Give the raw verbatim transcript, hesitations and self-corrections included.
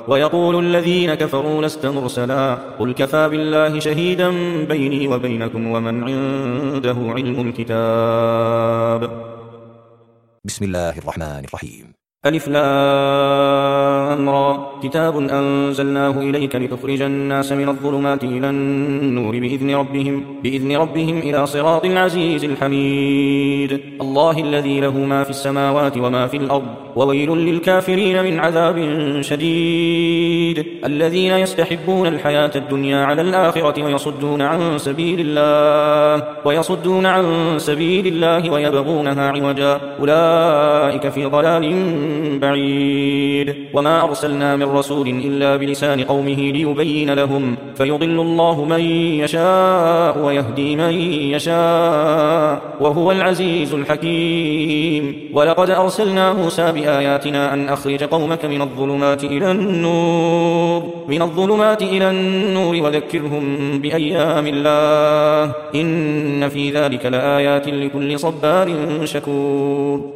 ويقول الذين كفروا لست مرسلا قل كفى بالله شهيدا بيني وبينكم ومن عنده علم الكتاب. بسم الله الرحمن الرحيم. ألف لام را كتاب أنزلناه إليك لتخرج الناس من الظلمات إلى النور بإذن ربهم, بإذن ربهم إلى صراط العزيز الحميد. الله الذي له ما في السماوات وما في الأرض وويل للكافرين من عذاب شديد. الذين يستحبون الحياة الدنيا على الآخرة ويصدون عن سبيل الله ويصدون عن سبيل الله ويبغونها عوجا أولئك في ضلال بعيد. وما أرسلنا من رسول إلا بلسان قومه ليبين لهم فيضل الله من يشاء ويهدي من يشاء وهو العزيز الحكيم. ولقد أرسلنا موسى بآياتنا أن أخرج قومك من الظلمات إلى النور من الظلمات إلى النور وذكرهم بأيام الله إن في ذلك لآيات لكل صبار شكور.